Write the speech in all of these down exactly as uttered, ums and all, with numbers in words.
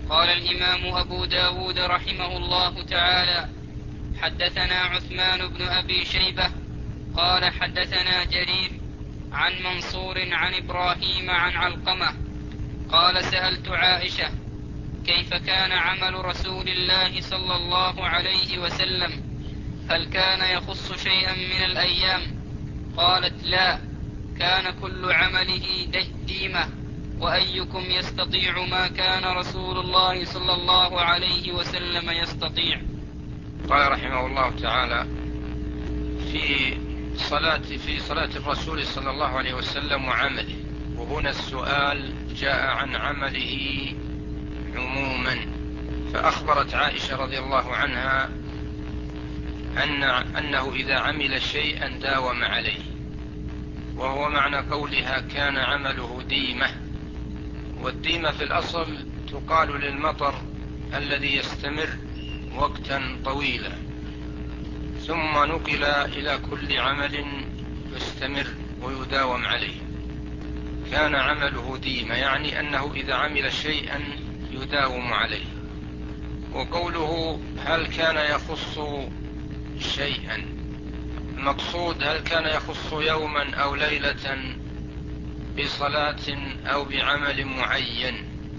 قال الإمام أبو داود رحمه الله تعالى: حدثنا عثمان بن أبي شيبة قال حدثنا جرير عن منصور عن إبراهيم عن علقمة قال: سألت عائشة: كيف كان عمل رسول الله صلى الله عليه وسلم؟ هل كان يخص شيئا من الأيام؟ قالت: لا، كان كل عمله ديمة. وأيكم يستطيع ما كان رسول الله صلى الله عليه وسلم يستطيع؟ قال رحمه الله تعالى: في صلاة في صلاة الرسول صلى الله عليه وسلم وعمله. وهنا السؤال جاء عن عمله عموما، فأخبرت عائشة رضي الله عنها أن أنه إذا عمل شيئا داوم عليه، وهو معنى قولها كان عمله ديمة. والديمة في الأصل تقال للمطر الذي يستمر وقتا طويلا، ثم نقل إلى كل عمل يستمر ويداوم عليه. كان عمله ديمة يعني أنه إذا عمل شيئا يداوم عليه. وقوله هل كان يخص شيئا، المقصود هل كان يخص يوما أو ليلة بصلاة أو بعمل معين.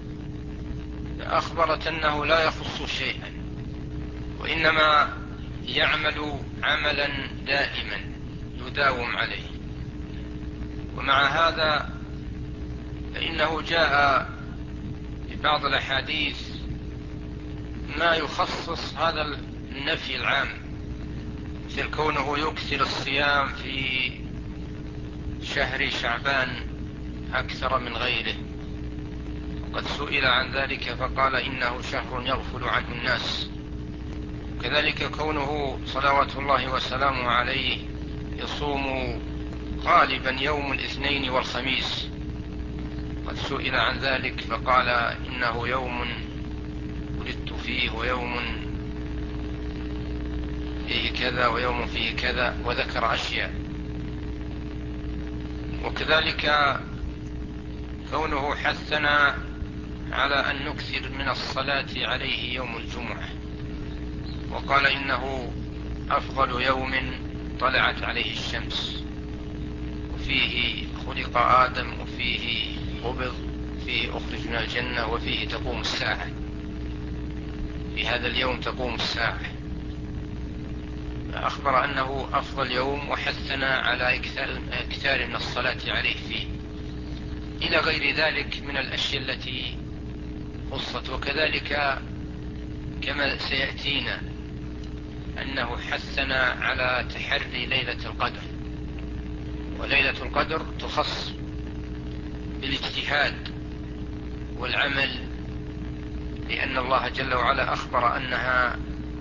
أخبرت أنه لا يخص شيئا، وإنما يعمل عملا دائما يداوم عليه. ومع هذا فإنه جاء في بعض الأحاديث ما يخصص هذا النفي العام، مثل كونه يكثر الصيام في شهر شعبان أكثر من غيره، وقد سئل عن ذلك فقال إنه شهر يغفل عنه الناس. كذلك كونه صلوات الله وسلامه عليه يصوم غالبا يوم الاثنين والخميس، قد سئل عن ذلك فقال إنه يوم ولدت فيه، ويوم فيه كذا، ويوم فيه كذا، وذكر أشياء. وكذلك كونه حثنا على أن نكثر من الصلاة عليه يوم الجمعة، وقال إنه أفضل يوم طلعت عليه الشمس، وفيه خلق آدم، وفيه قبض، فيه أخرج من الجنة، وفيه تقوم الساعة. في هذا اليوم تقوم الساعة. أخبر أنه أفضل يوم، وحثنا على إكثار من الصلاة عليه فيه، إلى غير ذلك من الأشياء التي خصت. وكذلك كما سيأتينا أنه حثنا على تحري ليلة القدر، وليلة القدر تخص بالاجتهاد والعمل، لأن الله جل وعلا أخبر أنها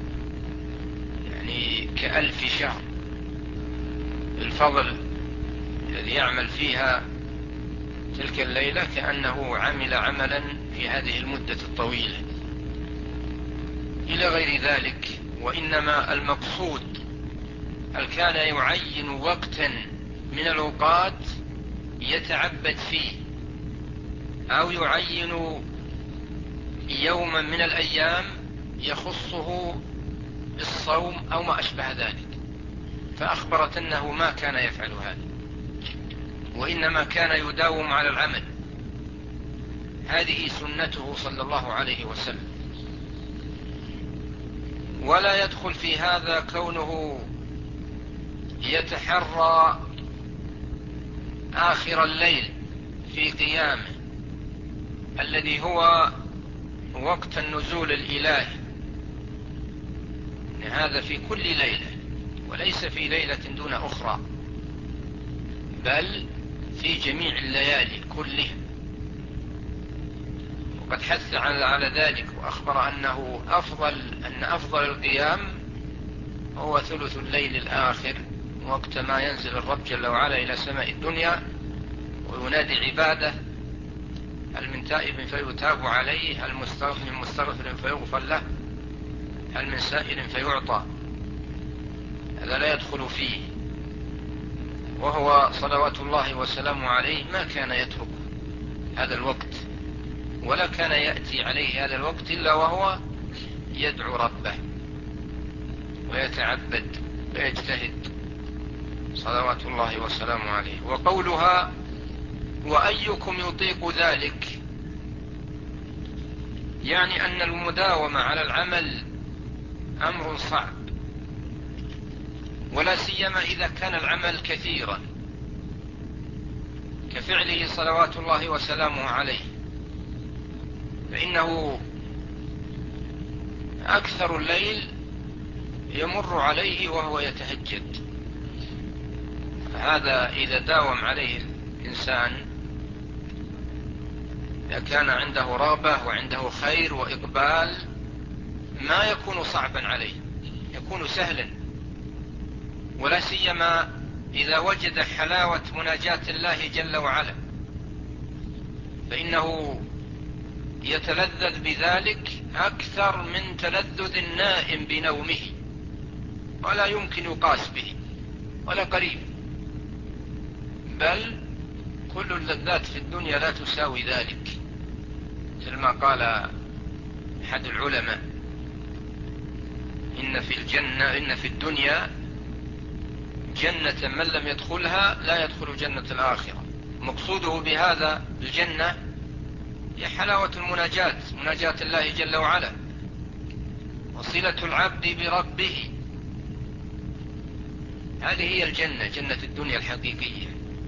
يعني كألف شهر. الفضل الذي يعمل فيها تلك الليلة كأنه عمل عملا في هذه المدة الطويلة، إلى غير ذلك. وإنما المقصود هل كان يعين وقتا من الأوقات يتعبد فيه، أو يعين يوما من الأيام يخصه بالصوم أو ما أشبه ذلك. فأخبرت أنه ما كان يفعل هذا، وإنما كان يداوم على العمل. هذه سنته صلى الله عليه وسلم. ولا يدخل في هذا كونه يتحرى آخر الليل في قيامه الذي هو وقت النزول الإلهي. هذا في كل ليلة، وليس في ليلة دون أخرى، بل في جميع الليالي كلها. وقد حث على ذلك، وأخبر أنه أفضل أن أفضل القيام هو ثلث الليل الآخر، وقت ما ينزل الرب جل وعلا إلى سماء الدنيا وينادي عباده: هل من تائب فيتاب عليه، هل من مستغفر فيغفر له، هل من سائل فيعطى. هذا لا يدخل فيه. وهو صلوات الله وسلامه عليه ما كان يترك هذا الوقت، ولا كان يأتي عليه هذا الوقت إلا وهو يدعو ربه ويتعبد ويجتهد صلوات الله وسلامه عليه. وقولها وأيكم يطيق ذلك يعني أن المداومة على العمل أمر صعب، ولا سيما إذا كان العمل كثيرا كفعله صلوات الله وسلامه عليه، فإنه أكثر الليل يمر عليه وهو يتهجد. هذا إذا داوم عليه الإنسان، إذا كان عنده رغبة وعنده خير وإقبال، ما يكون صعبا عليه، يكون سهلا. ولا سيما إذا وجد حلاوة مناجاة الله جل وعلا، فإنه يتلذذ بذلك أكثر من تلذذ النائم بنومه، ولا يمكن يقاس به ولا قريب. بل كل اللذات في الدنيا لا تساوي ذلك، مثل ما قال أحد العلماء: إن في الجنة إن في الدنيا جنة من لم يدخلها لا يدخل جنة الآخرة. مقصوده بهذا الجنة هي حلاوة المناجاة، مناجاة الله جل وعلا، وصلة العبد بربه. هذه هي الجنة، جنة الدنيا الحقيقية.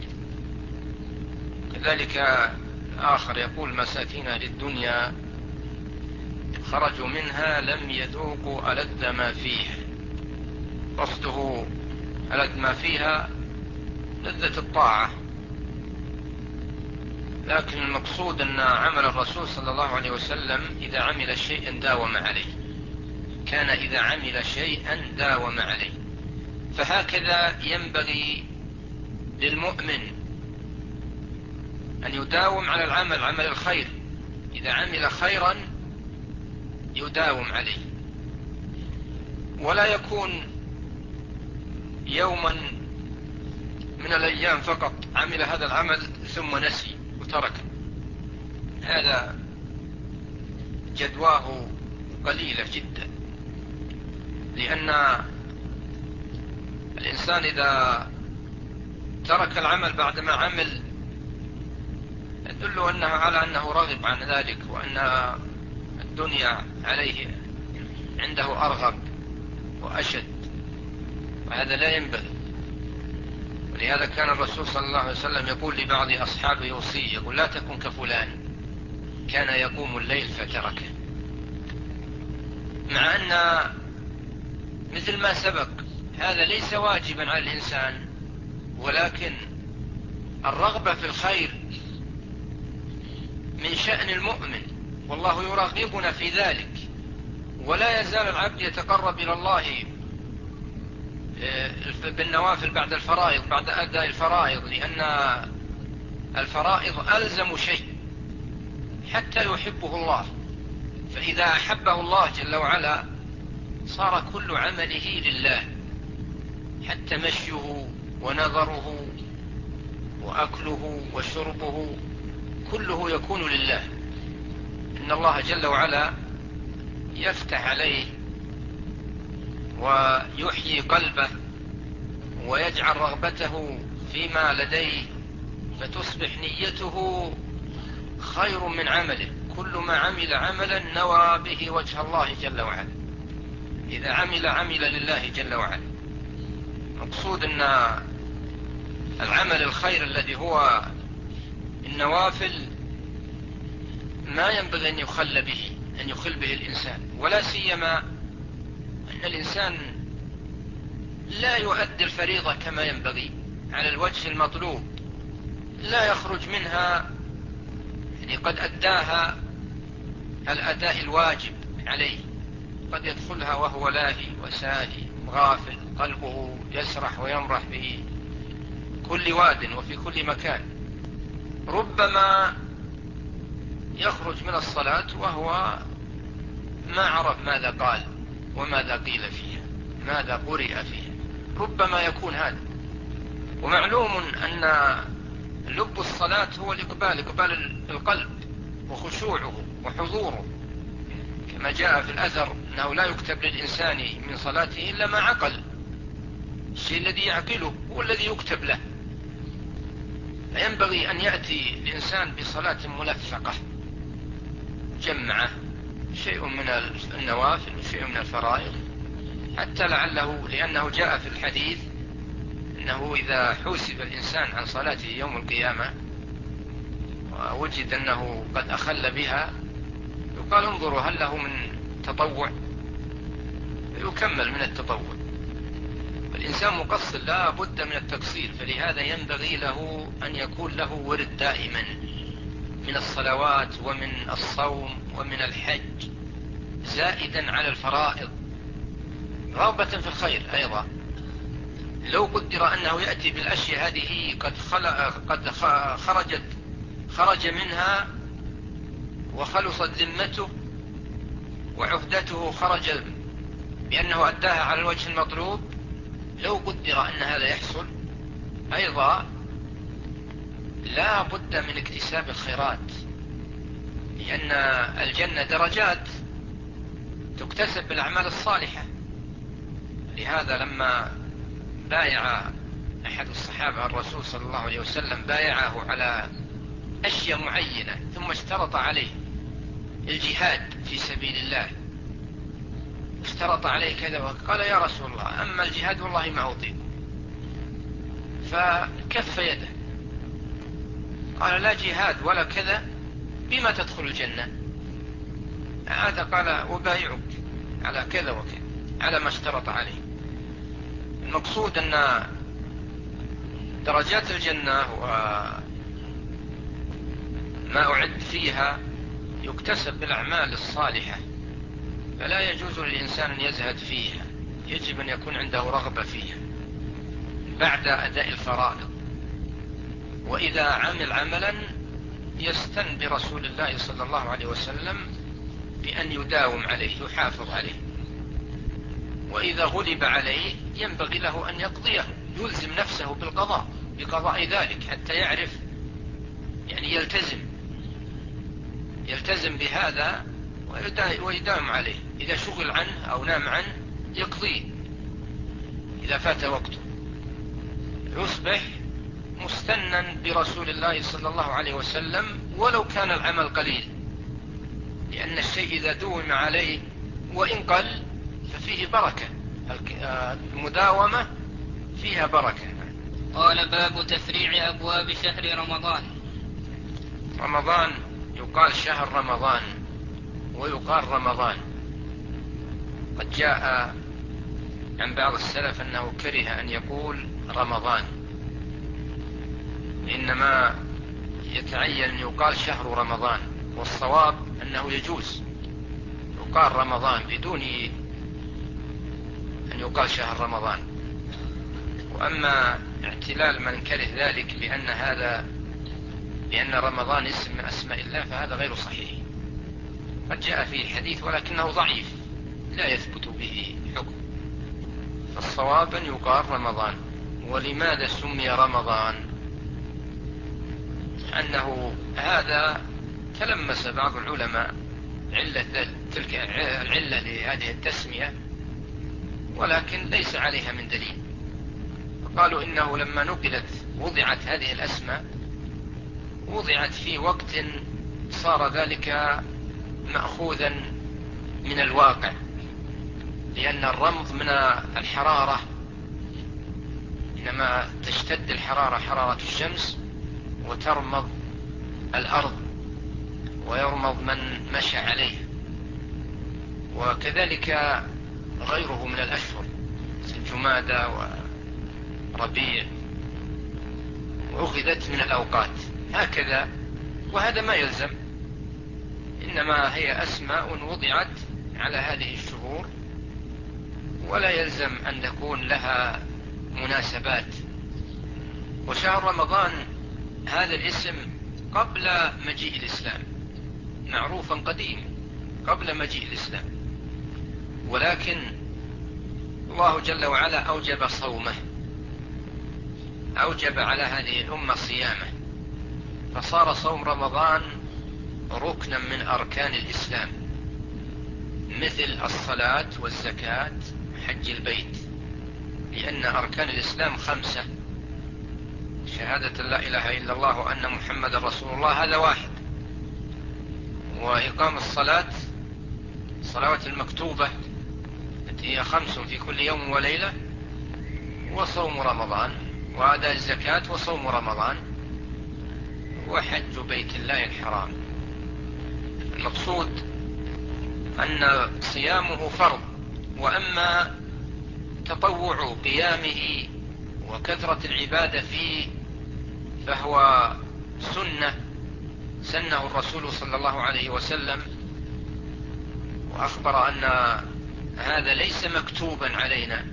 كذلك آخر يقول: مساكين أهل الدنيا خرجوا منها لم يذوقوا ألذ ما فيها. قصده ألذ ما فيها لذة الطاعة، لكن المقصود أن عمل الرسول صلى الله عليه وسلم إذا عمل شيئا داوم عليه، كان إذا عمل شيئا داوم عليه. فهكذا ينبغي للمؤمن أن يداوم على العمل، عمل الخير. إذا عمل خيرا يداوم عليه، ولا يكون يوما من الأيام فقط عمل هذا العمل ثم نسي وتركه. هذا جدواه قليلة جدا، لأن الإنسان إذا ترك العمل بعدما عمل يدل أنه على أنه رغب عن ذلك، وأن الدنيا عليه عنده أرغب وأشد، وهذا لا ينبغي. ولهذا كان الرسول صلى الله عليه وسلم يقول لبعض أصحابه يوصيه، يقول: لا تكن كفلان كان يقوم الليل فتركه. مع أن مثل ما سبق هذا ليس واجبا على الإنسان، ولكن الرغبة في الخير من شأن المؤمن، والله يرغبنا في ذلك. ولا يزال العبد يتقرب إلى الله بالنوافل بعد الفرائض، بعد أداء الفرائض، لأن الفرائض ألزم شيء حتى يحبه الله. فإذا أحبه الله جل وعلا صار كل عمله لله، حتى مشيه ونظره وأكله وشربه كله يكون لله. إن الله جل وعلا يفتح عليه ويحيي قلبه ويجعل رغبته فيما لديه، فتصبح نيته خير من عمله. كل ما عمل عملا نوى به وجه الله جل وعلا، إذا عمل عمل لله جل وعلا. مقصود أن العمل الخير الذي هو النوافل ما ينبغي أن يخل به أن يخل به الإنسان، ولا سيما أن الإنسان لا يؤدي الفريضة كما ينبغي على الوجه المطلوب، لا يخرج منها يعني قد أداها الأداء الواجب عليه، قد يدخلها وهو لاهي وساهي غافل، قلبه يسرح ويمرح به كل واد وفي كل مكان. ربما يخرج من الصلاة وهو ما عرف ماذا قال وماذا قيل فيها، ماذا قرئ فيها، ربما يكون هذا. ومعلوم أن لب الصلاة هو الإقبال، إقبال القلب، وخشوعه وحضوره، كما جاء في الأثر أنه لا يكتب للإنسان من صلاته إلا ما عقل، الشيء الذي يعقله هو الذي يكتب له. فينبغي أن يأتي الإنسان بصلاة ملفقة جمعة، شيء من النوافل وشيء من الفرائض، حتى لعله لأنه جاء في الحديث أنه إذا حوسب الإنسان عن صلاته يوم القيامة ووجد أنه قد أخل بها يقال انظروا هل له من تطوع، يكمل من التطوع. الإنسان مقصر لا بد من التقصير، فلهذا ينبغي له أن يكون له ورد دائما من الصلوات ومن الصوم ومن الحج زائدا على الفرائض، رغبة في الخير أيضا. لو قدر أنه يأتي بالأشياء هذه قد, قد خرجت خرج منها وخلصت ذمته وعهدته خرج بأنه أداها على الوجه المطلوب، لو قدر أن هذا يحصل أيضا لا بد من اكتساب الخيرات، لأن الجنة درجات تكتسب بالأعمال الصالحة. لهذا لما بايع أحد الصحابة الرسول صلى الله عليه وسلم بايعه على أشياء معينة ثم اشترط عليه الجهاد في سبيل الله، اشترط عليه كذا وقال يا رسول الله أما الجهاد والله ما أطيق، فكف يده قال لا جهاد ولا كذا بما تدخل الجنة. هذا قال وبايعك على كذا وكذا على ما اشترط عليه. المقصود أن درجات الجنة وما أعد فيها يكتسب بالأعمال الصالحة، فلا يجوز للإنسان أن يزهد فيها، يجب أن يكون عنده رغبة فيها بعد أداء الفرائض. وإذا عمل عملا يستن برسول الله صلى الله عليه وسلم بأن يداوم عليه يحافظ عليه، وإذا غلب عليه ينبغي له أن يقضيه، يلزم نفسه بالقضاء بقضاء ذلك حتى يعرف يعني يلتزم يلتزم بهذا ويداوم عليه. إذا شغل عنه أو نام عنه يقضيه إذا فات وقته، يصبح مستنا برسول الله صلى الله عليه وسلم ولو كان العمل قليل، لأن الشيء إذا دوم عليه وإن قل ففيه بركة، المداومة فيها بركة. قال باب تفريع أبواب شهر رمضان. رمضان يقال شهر رمضان ويقال رمضان. قد جاء عن بعض السلف أنه كره أن يقول رمضان، إنما يتعين أن يقال شهر رمضان، والصواب أنه يجوز يقال رمضان بدون أن يقال شهر رمضان. وأما اعتلال من كره ذلك بأن هذا لأن رمضان اسم أسماء الله فهذا غير صحيح. قد جاء فيه حديث ولكنه ضعيف لا يثبت به حكم، فالصواب أن يقال رمضان. ولماذا سمي رمضان؟ أنه هذا تلمس بعض العلماء علة تلك العلة لهذه التسمية، ولكن ليس عليها من دليل. قالوا إنه لما نقلت وضعت هذه الأسماء وضعت في وقت صار ذلك مأخوذا من الواقع، لأن الرمض من الحرارة، إنما تشتد الحرارة حرارة الشمس وترمض الأرض ويرمض من مشى عليه، وكذلك غيره من الأشهر جمادى وربيع أخذت من الأوقات هكذا. وهذا ما يلزم، إنما هي أسماء وضعت على هذه الشهور ولا يلزم أن تكون لها مناسبات. وشهر رمضان هذا الاسم قبل مجيء الإسلام، معروفا قديم قبل مجيء الإسلام، ولكن الله جل وعلا أوجب صومه، أوجب على هذه الأمة صيامه، فصار صوم رمضان ركنا من أركان الإسلام، مثل الصلاة والزكاة حج البيت، لأن أركان الإسلام خمسة: شهادة لا إله إلا الله وأن محمد رسول الله، هذا واحد، وإقام الصلاة، الصلوات المكتوبة التي هي خمس في كل يوم وليلة، وصوم رمضان، وأداء الزكاة، وصوم رمضان، وحج بيت الله الحرام. المقصود أن صيامه فرض، وأما تطوع قيامه وكثرة العبادة فيه فهو سنة سنه الرسول صلى الله عليه وسلم، وأخبر أن هذا ليس مكتوبا علينا،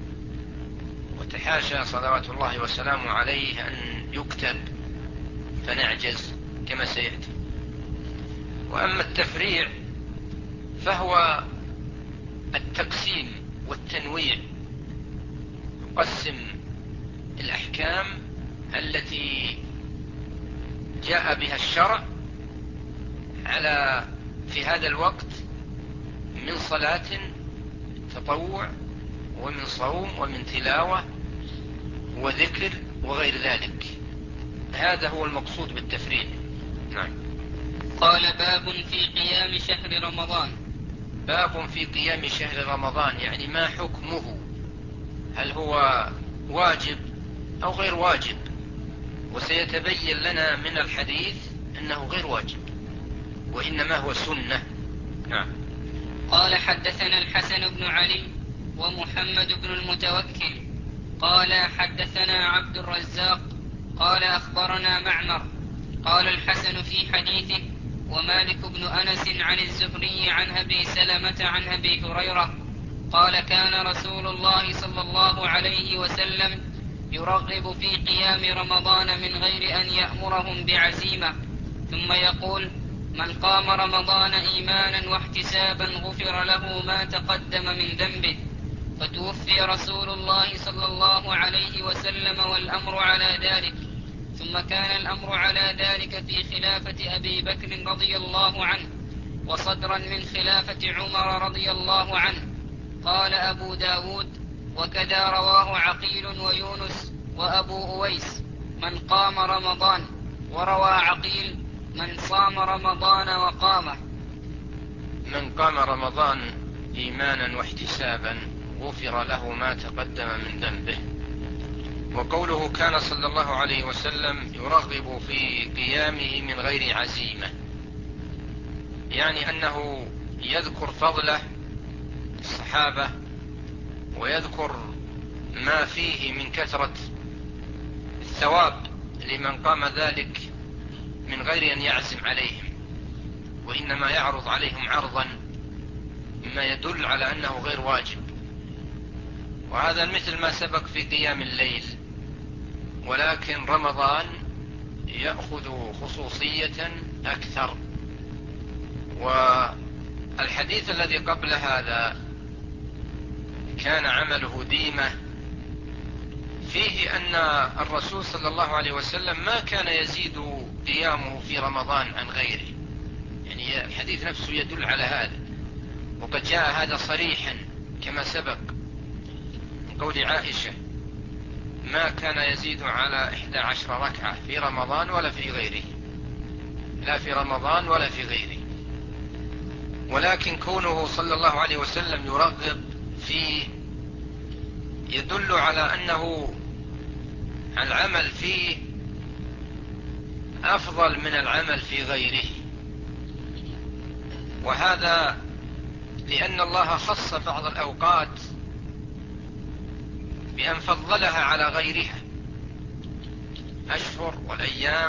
وتحاشى صلوات الله وسلامه عليه أن يكتب فنعجز كما سيأتي. وأما التفريع فهو التقسيم والتنويع، يقسم الأحكام التي جاء بها الشرع على في هذا الوقت من صلاة تطوع، ومن صوم، ومن تلاوة وذكر وغير ذلك. هذا هو المقصود بالتفريع. نعم. قال: باب في قيام شهر رمضان. باب في قيام شهر رمضان، يعني ما حكمه؟ هل هو واجب أو غير واجب؟ وسيتبين لنا من الحديث أنه غير واجب، وإنما هو سنة. نعم. قال: حدثنا الحسن بن علي ومحمد بن المتوكل قال: حدثنا عبد الرزاق قال: أخبرنا معمر قال الحسن في حديثه: ومالك بن أنس عن الزهري عن أبي سلمة عن أبي هريرة قال: كان رسول الله صلى الله عليه وسلم يرغب في قيام رمضان من غير أن يأمرهم بعزيمة، ثم يقول: من قام رمضان إيمانا واحتسابا غفر له ما تقدم من ذنبه. فتوفي رسول الله صلى الله عليه وسلم والأمر على ذلك، ثم كان الأمر على ذلك في خلافة أبي بكر رضي الله عنه، وصدرا من خلافة عمر رضي الله عنه. قال أبو داود: وكذا رواه عقيل ويونس وأبو أويس من قام رمضان، وروى عقيل من صام رمضان وقامه. من قام رمضان إيمانا واحتسابا غفر له ما تقدم من ذنبه. وقوله كان صلى الله عليه وسلم يرغب في قيامه من غير عزيمة، يعني أنه يذكر فضله الصحابة، ويذكر ما فيه من كثرة الثواب لمن قام ذلك من غير أن يعزم عليهم، وإنما يعرض عليهم عرضا مما يدل على أنه غير واجب. وهذا مثل ما سبق في قيام الليل، ولكن رمضان يأخذ خصوصية أكثر. والحديث الذي قبل هذا كان عمله ديمة، فيه أن الرسول صلى الله عليه وسلم ما كان يزيد قيامه في رمضان عن غيره، يعني الحديث نفسه يدل على هذا. وقد جاء هذا صريحا كما سبق من قول عائشة: ما كان يزيد على إحدى عشر ركعة في رمضان ولا في غيره، لا في رمضان ولا في غيره. ولكن كونه صلى الله عليه وسلم يرغب فيه يدل على أنه العمل فيه أفضل من العمل في غيره، وهذا لأن الله خص بعض الأوقات بأن فضلها على غيرها. أشهر والأيام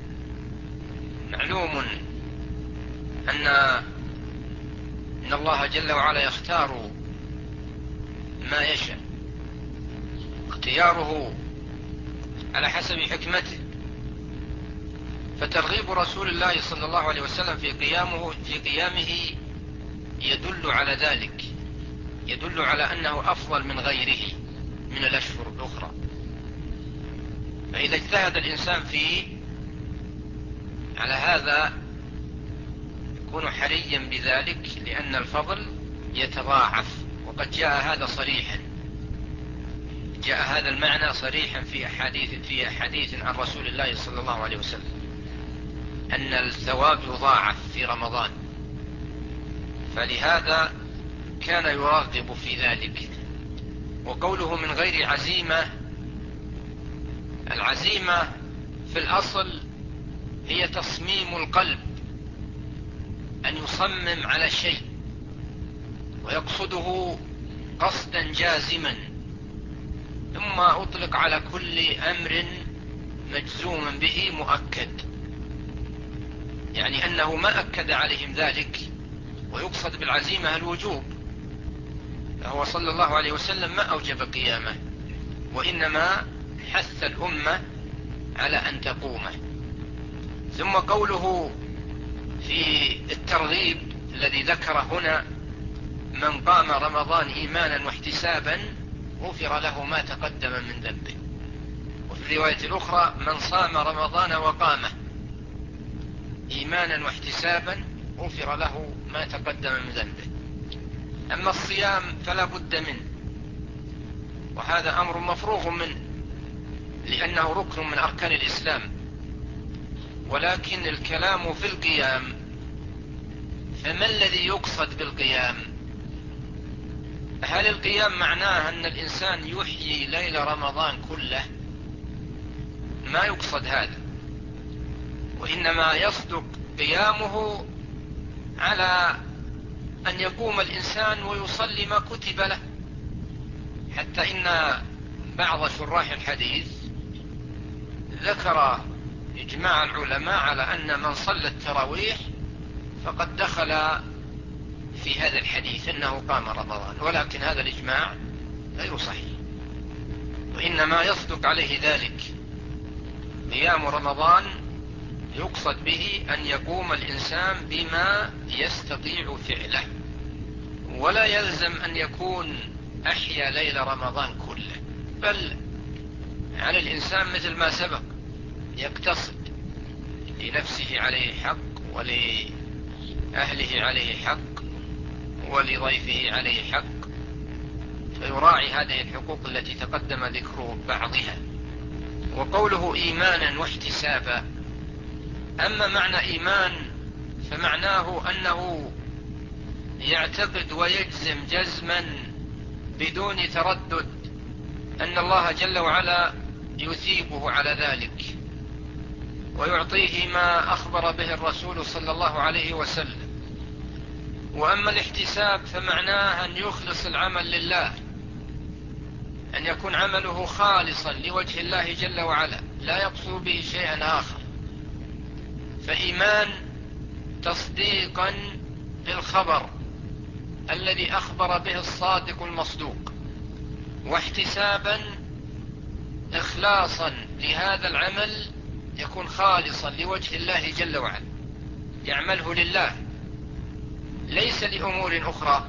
معلوم أن إن الله جل وعلا يختار ما يشاء، اختياره على حسب حكمته. فترغيب رسول الله صلى الله عليه وسلم في قيامه في قيامه يدل على ذلك، يدل على أنه أفضل من غيره من الأشهر الأخرى. فإذا اجتهد الإنسان فيه على هذا كونوا حريا بذلك لأن الفضل يتضاعف. وقد جاء هذا صريحا، جاء هذا المعنى صريحا في أحاديث في أحاديث عن رسول الله صلى الله عليه وسلم أن الثواب يضاعف في رمضان، فلهذا كان يرغب في ذلك. وقوله من غير عزيمة، العزيمة في الأصل هي تصميم القلب، أن يصمم على شيء ويقصده قصدا جازما، ثم أطلق على كل أمر مجزوم به مؤكد، يعني أنه ما أكد عليهم ذلك، ويقصد بالعزيمة الوجوب. فهو صلى الله عليه وسلم ما أوجب قيامه، وإنما حث الأمة على أن تقومه. ثم قوله في الترغيب الذي ذكر هنا: من قام رمضان إيمانا واحتسابا غفر له ما تقدم من ذنبه. وفي الرواية الأخرى: من صام رمضان وقامه إيمانا واحتسابا غفر له ما تقدم من ذنبه. أما الصيام فلا بد منه، وهذا أمر مفروغ منه لأنه ركن من أركان الإسلام. ولكن الكلام في القيام، فما الذي يقصد بالقيام؟ هل القيام معناه أن الإنسان يحيي ليل رمضان كله؟ ما يقصد هذا، وإنما يصدق قيامه على أن يقوم الإنسان ويصلي ما كتب له. حتى إن بعض شراح الحديث ذكر إجماع العلماء على أن من صلى التراويح فقد دخل في هذا الحديث أنه قام رمضان، ولكن هذا الإجماع غير صحيح، وإنما يصدق عليه ذلك. قيام رمضان يقصد به أن يقوم الإنسان بما يستطيع فعله، ولا يلزم أن يكون أحيا ليل رمضان كله، بل على الإنسان مثل ما سبق يقتصد، لنفسه عليه حق، ولأهله عليه حق، ولضيفه عليه حق، فيراعي هذه الحقوق التي تقدم ذكر بعضها. وقوله إيمانا واحتسابا، أما معنى إيمان فمعناه أنه يعتقد ويجزم جزما بدون تردد أن الله جل وعلا يثيبه على ذلك ويعطيه ما أخبر به الرسول صلى الله عليه وسلم. وأما الاحتساب فمعناه أن يخلص العمل لله، أن يكون عمله خالصا لوجه الله جل وعلا، لا يقصد به شيئا آخر. فإيمان تصديقا بالخبر الذي أخبر به الصادق المصدوق، واحتسابا إخلاصا لهذا العمل يكون خالصا لوجه الله جل وعلا، يعمله لله ليس لأمور أخرى.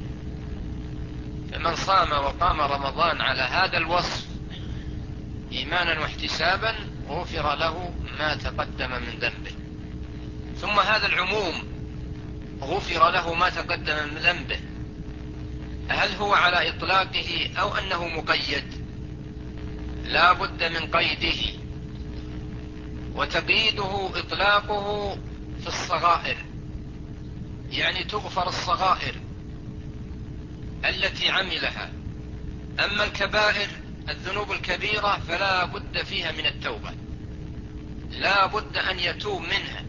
فمن صام وقام رمضان على هذا الوصف إيمانا واحتسابا غفر له ما تقدم من ذنبه. ثم هذا العموم غفر له ما تقدم من ذنبه، هل هو على إطلاقه أو أنه مقيد؟ لا بد من قيده، وتقييده إطلاقه في الصغائر، يعني تغفر الصغائر التي عملها. أما الكبائر الذنوب الكبيرة فلا بد فيها من التوبة، لا بد أن يتوب منها،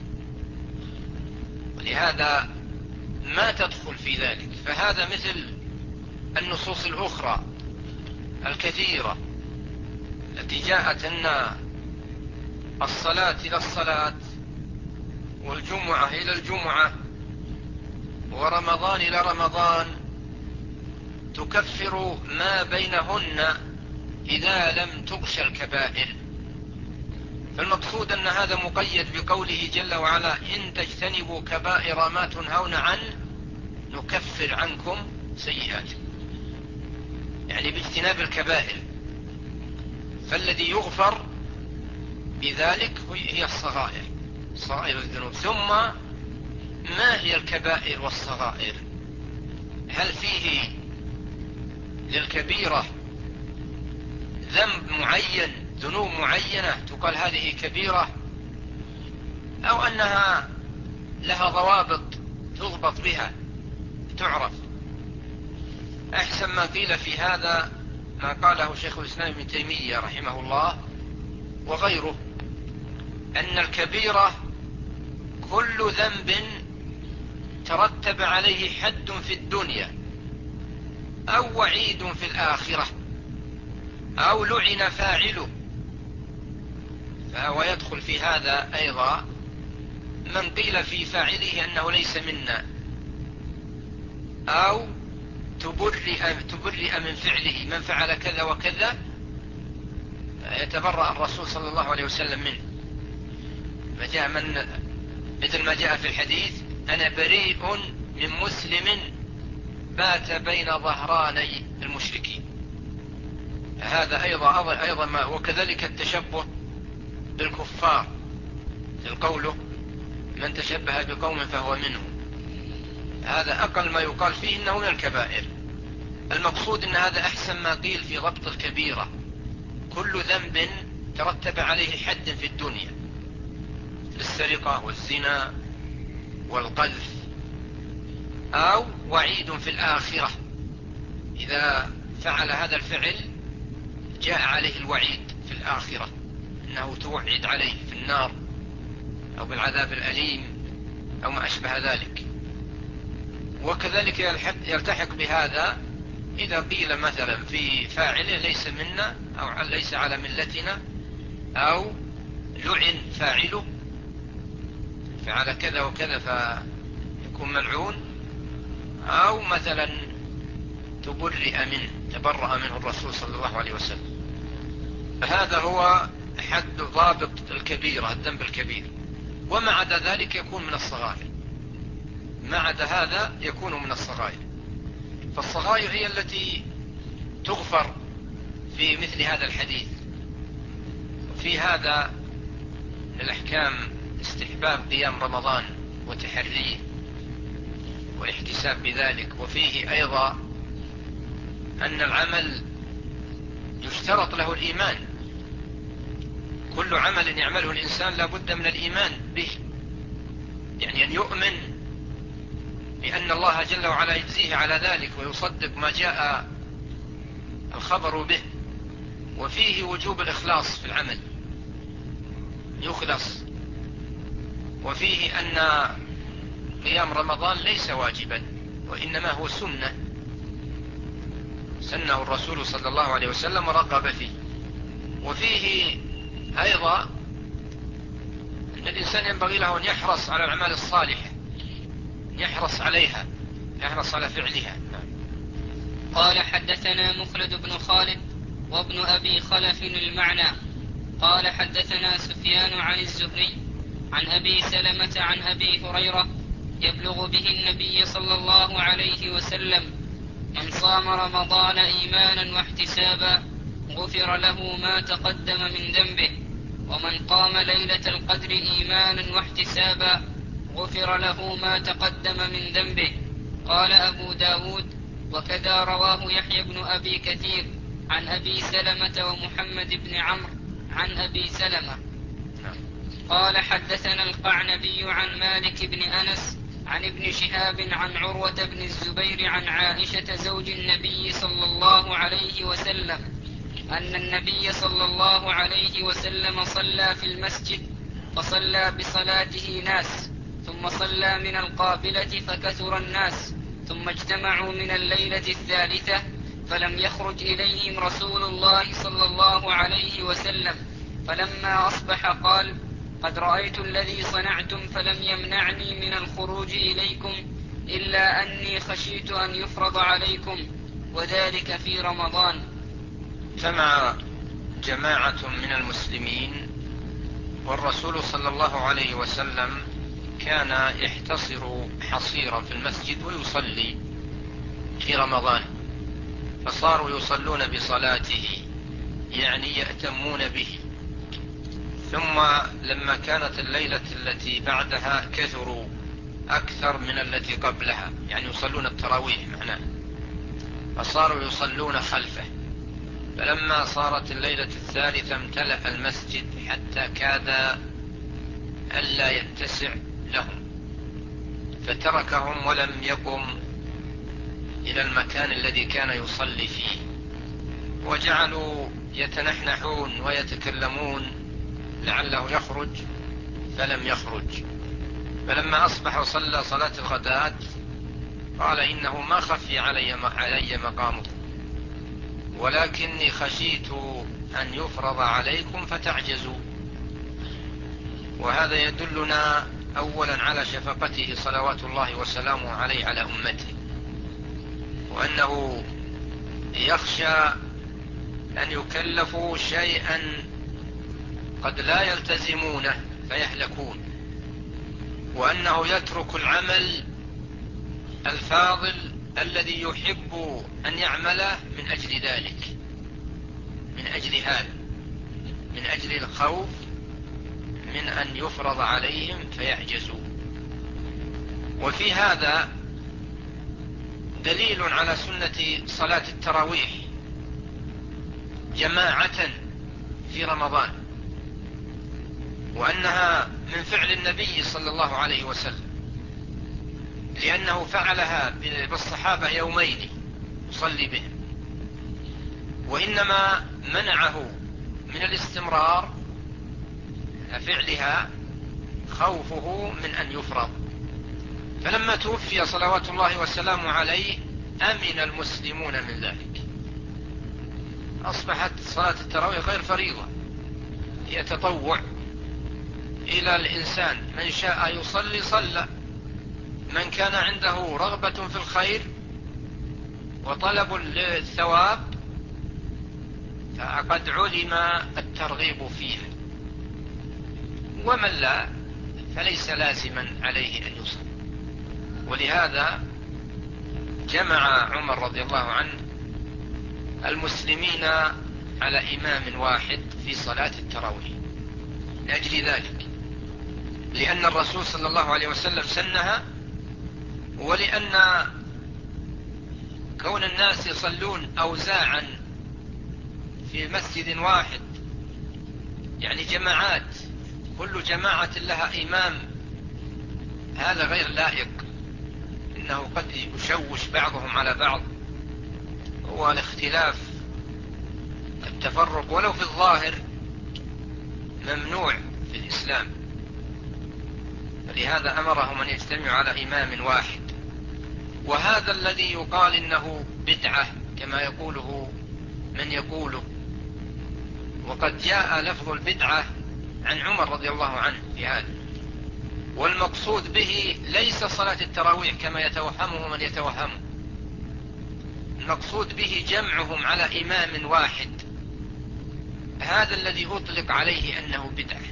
ولهذا ما تدخل في ذلك. فهذا مثل النصوص الأخرى الكثيرة التي جاءت أن الصلاة إلى الصلاة، والجمعة إلى الجمعة، ورمضان إلى رمضان تكفر ما بينهن إذا لم تغش الكبائر. فالمقصود أن هذا مقيد بقوله جل وعلا: إن تجتنبوا كبائر ما تنهون عنه نكفر عنكم سيئاتكم، يعني باجتناب الكبائر. فالذي يغفر بذلك هي الصغائر، صغائر الذنوب. ثم ما هي الكبائر والصغائر؟ هل فيه للكبيرة ذنب معين، ذنوب معينة تقال هذه كبيرة، أو أنها لها ضوابط تضبط بها تعرف؟ أحسن ما قيل في هذا ما قاله شيخ الإسلام ابن تيمية رحمه الله وغيره، أن الكبيرة كل ذنب ترتب عليه حد في الدنيا أو وعيد في الآخرة أو لعن فاعله، فهو يدخل في هذا أيضا من قيل في فاعله أنه ليس منا، أو تبرئ, تبرئ من فعله، من فعل كذا وكذا يتبرأ الرسول صلى الله عليه وسلم منه، ما جاء من مثل ما جاء في الحديث: أنا بريء من مسلم بات بين ظهراني المشركين. هذا أيضا, أيضا ما وكذلك التشبه بالكفار في قوله: من تشبه بقوم فهو منهم، هذا أقل ما يقال فيه إنه من الكبائر. المقصود أن هذا أحسن ما قيل في ضبط الكبيرة، كل ذنب ترتب عليه حد في الدنيا، السرقة والزنا والقذف، أو وعيد في الآخرة، إذا فعل هذا الفعل جاء عليه الوعيد في الآخرة أنه توعد عليه في النار أو بالعذاب الأليم أو ما أشبه ذلك. وكذلك يلتحق بهذا إذا قيل مثلا في فاعله ليس منا أو ليس على ملتنا، أو لعن فاعله فعل كذا وكذا فيكون ملعون، أو مثلا تبرئ منه، تبرأ منه الرسول صلى الله عليه وسلم. هذا هو حد ضابط الكبيرة، الذنب الكبير. وما عدا ذلك يكون من الصغائر، ما عدا هذا يكون من الصغائر. فالصغائر هي التي تغفر في مثل هذا الحديث. وفي هذا الأحكام استحباب قيام رمضان وتحريه والاحتساب بذلك. وفيه أيضا أن العمل يشترط له الإيمان، كل عمل يعمله الإنسان لا بد من الإيمان به، يعني أن يؤمن بأن الله جل وعلا يجزيه على ذلك ويصدق ما جاء الخبر به. وفيه وجوب الإخلاص في العمل، يخلص. وفيه أن قيام رمضان ليس واجبا وإنما هو سنة سنه الرسول صلى الله عليه وسلم ورغب فيه. وفيه أيضا أن الإنسان ينبغي له أن يحرص على الأعمال الصالحة، يحرص عليها، يحرص على فعلها. قال: حدثنا مخلد بن خالد وابن أبي خلف المعنى قال: حدثنا سفيان عن الزهري عن أبي سلمة عن أبي هريرة يبلغ به النبي صلى الله عليه وسلم: من صام رمضان إيمانا واحتسابا غفر له ما تقدم من ذنبه، ومن قام ليلة القدر إيمانا واحتسابا غفر له ما تقدم من ذنبه. قال أبو داود: وكذا رواه يحيى بن أبي كثير عن أبي سلمة ومحمد بن عمرو عن أبي سلمة. قال: حدثنا القعنبي عن مالك بن أنس عن ابن شهاب عن عروة بن الزبير عن عائشة زوج النبي صلى الله عليه وسلم أن النبي صلى الله عليه وسلم صلى في المسجد، فصلى بصلاته ناس، ثم صلى من القابلة فكثر الناس، ثم اجتمعوا من الليلة الثالثة، فلم يخرج إليهم رسول الله صلى الله عليه وسلم، فلما أصبح قال: قد رأيت الذي صنعتم فلم يمنعني من الخروج إليكم إلا أني خشيت أن يفرض عليكم، وذلك في رمضان. اجتمع جماعة من المسلمين والرسول صلى الله عليه وسلم كان يحتصر حصيرا في المسجد ويصلي في رمضان، فصاروا يصلون بصلاته، يعني يأتمون به. ثم لما كانت الليلة التي بعدها كثروا أكثر من التي قبلها، يعني يصلون التراويح معناه، فصاروا يصلون خلفه. فلما صارت الليلة الثالثة امتلأ المسجد حتى كاد ألا يتسع لهم، فتركهم ولم يقم إلى المكان الذي كان يصلي فيه، وجعلوا يتنحنحون ويتكلمون لعله يخرج، فلم يخرج. فلما أصبح وصلى صلاة الغداة قال إنه ما خفي علي علي مقامكم، ولكني خشيت أن يفرض عليكم فتعجزوا. وهذا يدلنا أولا على شفقته صلوات الله وسلامه عليه على أمته، وأنه يخشى أن يكلفوا شيئا قد لا يلتزمونه فيهلكون، وأنه يترك العمل الفاضل الذي يحب أن يعمله من أجل ذلك، من أجل هذا، من أجل الخوف من أن يفرض عليهم فيعجزوا. وفي هذا دليل على سنة صلاة التراويح جماعة في رمضان، وأنها من فعل النبي صلى الله عليه وسلم، لأنه فعلها بالصحابة يومين يصلي بهم، وإنما منعه من الاستمرار فعلها خوفه من أن يفرض. فلما توفي صلوات الله وسلامه عليه أمن المسلمون من ذلك، أصبحت صلاة التراويح غير فريضة، هي تطوع إلى الإنسان، من شاء يصلي صلى، من كان عنده رغبة في الخير وطلب للثواب فقد علم الترغيب فيها، ومن لا فليس لازما عليه أن يصلي. ولهذا جمع عمر رضي الله عنه المسلمين على إمام واحد في صلاة التراويح لأجل ذلك، لأن الرسول صلى الله عليه وسلم سنها، ولأن كون الناس يصلون أوزاعا في مسجد واحد، يعني جماعات كل جماعة لها إمام، هذا غير لائق، إنه قد يشوش بعضهم على بعض، والاختلاف التفرق ولو في الظاهر ممنوع في الإسلام. فلهذا أمرهم أن يجتمعوا على إمام واحد، وهذا الذي يقال إنه بدعة كما يقوله من يقوله، وقد جاء لفظ البدعة عن عمر رضي الله عنه في هذا، والمقصود به ليس صلاة التراويح كما يتوهمه من يتوهمه، المقصود به جمعهم على إمام واحد، هذا الذي أطلق عليه أنه بدعة،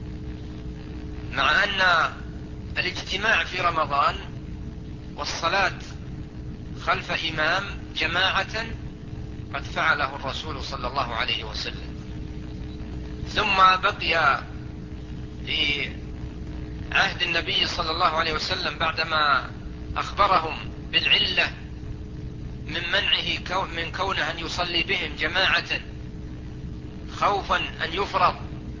مع أن الاجتماع في رمضان والصلاة خلف إمام جماعة قد فعله الرسول صلى الله عليه وسلم. ثم بقي في عهد النبي صلى الله عليه وسلم بعدما أخبرهم بالعلة من منعه من كونه أن يصلي بهم جماعة خوفا أن يفرض،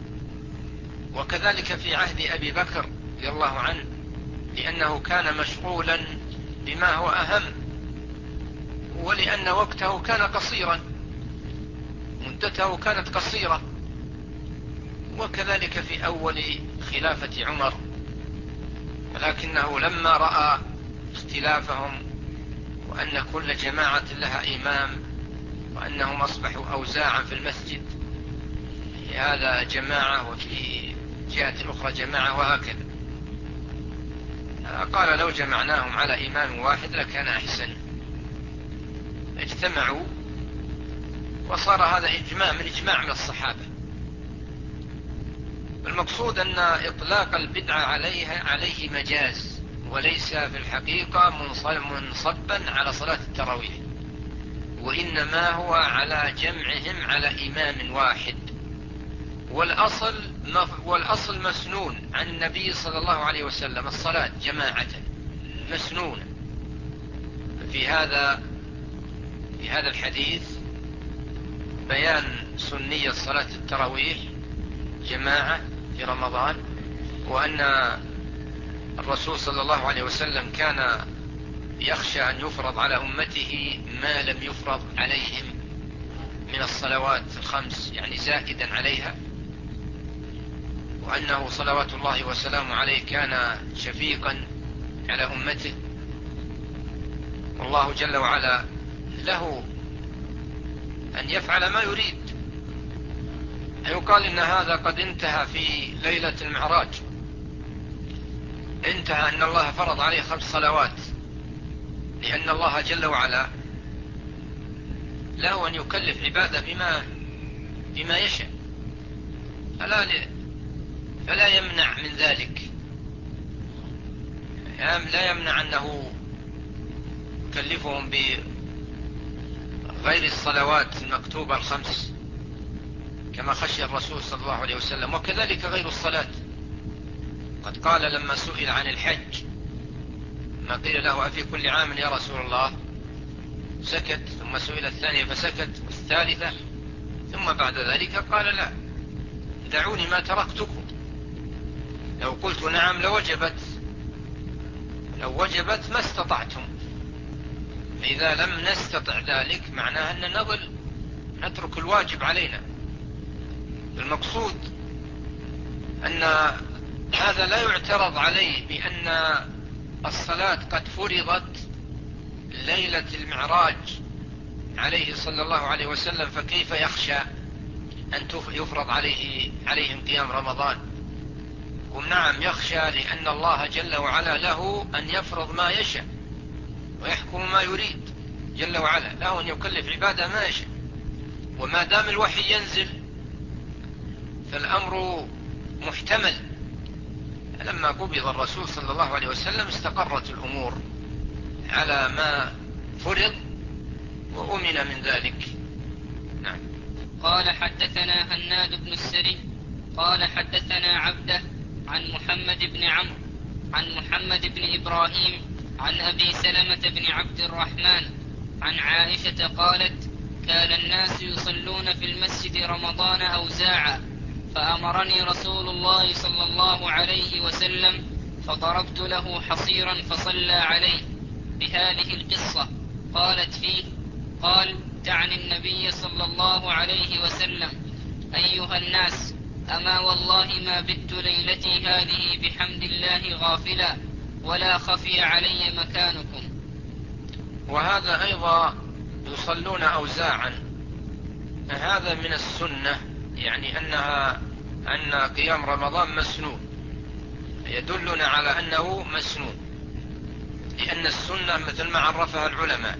وكذلك في عهد أبي بكر رضي الله عنه، لأنه كان مشغولا بما هو أهم، ولأن وقته كان قصيرا، مدته كانت قصيرة، وكذلك في أول خلافة عمر، ولكنه لما رأى اختلافهم وأن كل جماعة لها إمام وأنهم أصبحوا أوزاعا في المسجد، هذا جماعة وفي جهة الأخرى جماعة وهكذا، قال لو جمعناهم على إمام واحد لكان أحسن. اجتمعوا وصار هذا إجماع من إجماع من الصحابة. المقصود أن إطلاق البدعة عليها عليه مجاز، وليس في الحقيقة منصبا على صلاة التراويح، وإنما هو على جمعهم على إمام واحد. والأصل, والأصل مسنون عن النبي صلى الله عليه وسلم الصلاة جماعة، مسنونة. في هذا في هذا الحديث بيان سنية صلاة التراويح جماعة في رمضان، وأن الرسول صلى الله عليه وسلم كان يخشى أن يفرض على أمته ما لم يفرض عليهم من الصلوات الخمس، يعني زائدا عليها، وأنه صلوات الله وسلامه عليه كان شفيقا على أمته، والله جل وعلا له أن يفعل ما يريد. يقال إن هذا قد انتهى في ليلة المعراج، انتهى أن الله فرض عليه خمس صلوات، لأن الله جل وعلا له أن يكلف عباده بما بما يشاء، فلا فلا يمنع من ذلك، لا يمنع أنه يكلفهم بغير الصلوات المكتوبة الخمس كما خشي الرسول صلى الله عليه وسلم، وكذلك غير الصلاة. قد قال لما سئل عن الحج ما قيل له أفي كل عام يا رسول الله، سكت، ثم سئل الثانية فسكت، والثالثة، ثم بعد ذلك قال لا، دعوني ما تركتكم، لو قلت نعم لوجبت، لو وجبت ما استطعتم، إذا لم نستطع ذلك معناها أن نظل نترك الواجب علينا. المقصود أن هذا لا يعترض عليه بأن الصلاة قد فرضت ليلة المعراج عليه صلى الله عليه وسلم، فكيف يخشى أن يفرض عليه عليهم قيام رمضان؟ ونعم يخشى، لأن الله جل وعلا له أن يفرض ما يشاء ويحكم ما يريد جل وعلا، له أن يكلف عباده ما يشاء، وما دام الوحي ينزل فالأمر محتمل. لما قبض الرسول صلى الله عليه وسلم استقرت الأمور على ما فرض وأمن من ذلك. نعم. قال حدثنا هناد بن السري قال حدثنا عبده عن محمد بن عمرو عن محمد بن إبراهيم عن أبي سلمة بن عبد الرحمن عن عائشة قالت: كان الناس يصلون في المسجد رمضان أوزاعا، فأمرني رسول الله صلى الله عليه وسلم فضربت له حصيرا فصلى عليه بهذه القصة. قالت فيه: قال تعني النبي صلى الله عليه وسلم: أيها الناس، أما والله ما بت ليلتي هذه بحمد الله غافلا ولا خفي علي مكانكم. وهذا أيضا يصلون أوزاعا، هذا من السنة، يعني أنها أن قيام رمضان مسنون، يدلنا على أنه مسنون، لأن السنة مثل ما عرفها العلماء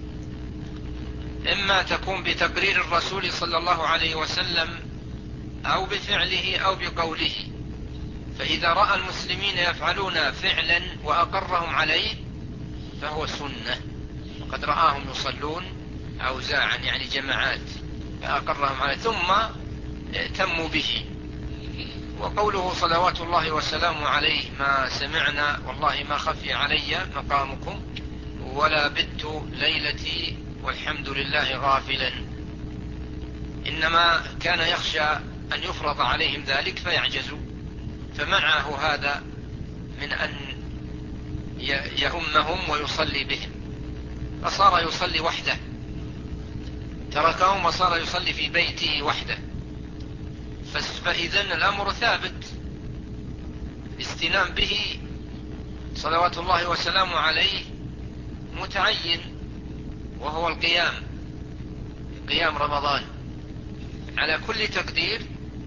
إما تكون بتقرير الرسول صلى الله عليه وسلم أو بفعله أو بقوله، فإذا رأى المسلمين يفعلون فعلا وأقرهم عليه فهو سنة، وقد رآهم يصلون أوزاعا يعني جماعات فأقرهم عليه ثم تموا به. وقوله صلوات الله وسلامه عليه: ما سمعنا والله ما خفي علي مقامكم ولا بت ليلتي والحمد لله غافلا، إنما كان يخشى أن يفرض عليهم ذلك فيعجزوا، فمنعه هذا من أن يؤمهم ويصلي بهم، فصار يصلي وحده، تركهم وصار يصلي في بيته وحده، فإذن الأمر ثابت، استنام به صلوات الله وسلامه عليه متعين، وهو القيام، قيام رمضان على كل تقدير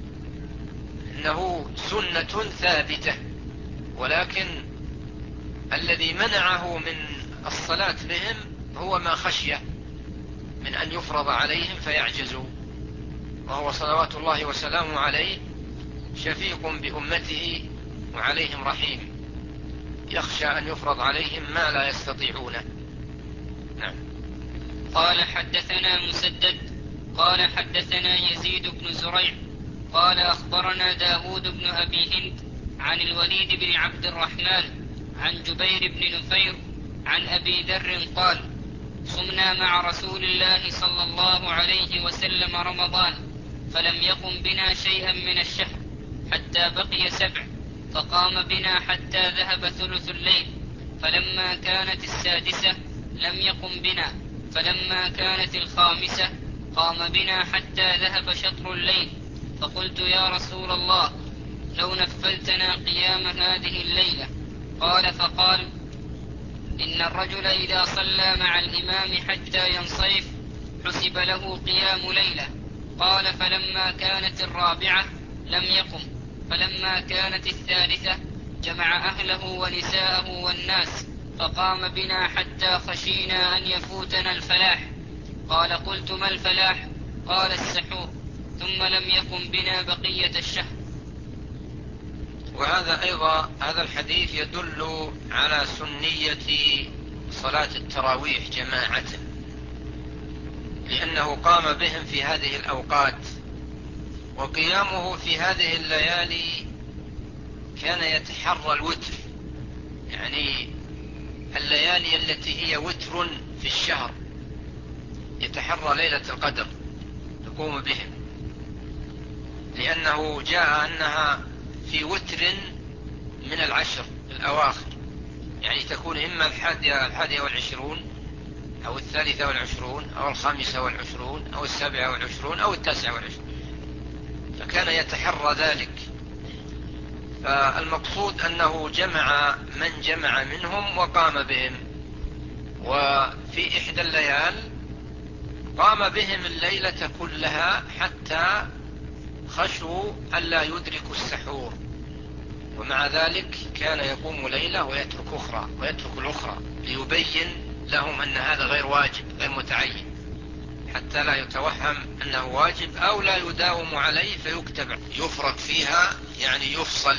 إنه سنة ثابتة، ولكن الذي منعه من الصلاة بهم هو ما خشيه من أن يفرض عليهم فيعجزوا، وهو صلوات الله وسلامه عليه شفيق بأمته وعليهم رحيم، يخشى أن يفرض عليهم ما لا يستطيعونه. نعم. قال حدثنا مسدد قال حدثنا يزيد بن زريع قال أخبرنا داود بن أبي هند عن الوليد بن عبد الرحمن عن جبير بن نفير عن أبي ذر قال: صمنا مع رسول الله صلى الله عليه وسلم رمضان فلم يقم بنا شيئا من الشهر حتى بقي سبع، فقام بنا حتى ذهب ثلث الليل، فلما كانت السادسة لم يقم بنا، فلما كانت الخامسة قام بنا حتى ذهب شطر الليل، فقلت: يا رسول الله، لو نفلتنا قيام هذه الليلة. قال فقال: إن الرجل إذا صلى مع الإمام حتى ينصرف حسب له قيام ليلة. قال: فلما كانت الرابعة لم يقم، فلما كانت الثالثة جمع أهله ونساءه والناس فقام بنا حتى خشينا أن يفوتنا الفلاح. قال: قلت: ما الفلاح؟ قال: السحور. ثم لم يقم بنا بقية الشهر. وهذا أيضا هذا الحديث يدل على سنية صلاة التراويح جماعة، لأنه قام بهم في هذه الأوقات، وقيامه في هذه الليالي كان يتحرى الوتر، يعني الليالي التي هي وتر في الشهر يتحرى ليلة القدر يقوم بهم، لأنه جاء أنها في وتر من العشر الأواخر، يعني تكون إما الحادية, الحادية والعشرون أو الثالثة والعشرون أو الخامسة والعشرون أو السابعة والعشرون أو التاسعة والعشرون، فكان يتحرى ذلك. فالمقصود أنه جمع من جمع منهم وقام بهم، وفي إحدى الليال قام بهم الليلة كلها حتى خشوا ألا يدركوا السحور، ومع ذلك كان يقوم ليلة ويترك أخرى ويترك الأخرى ليبين لهم أن هذا غير واجب غير متعين، حتى لا يتوهم أنه واجب أو لا يداوم عليه فيكتب يفرق فيها، يعني يفصل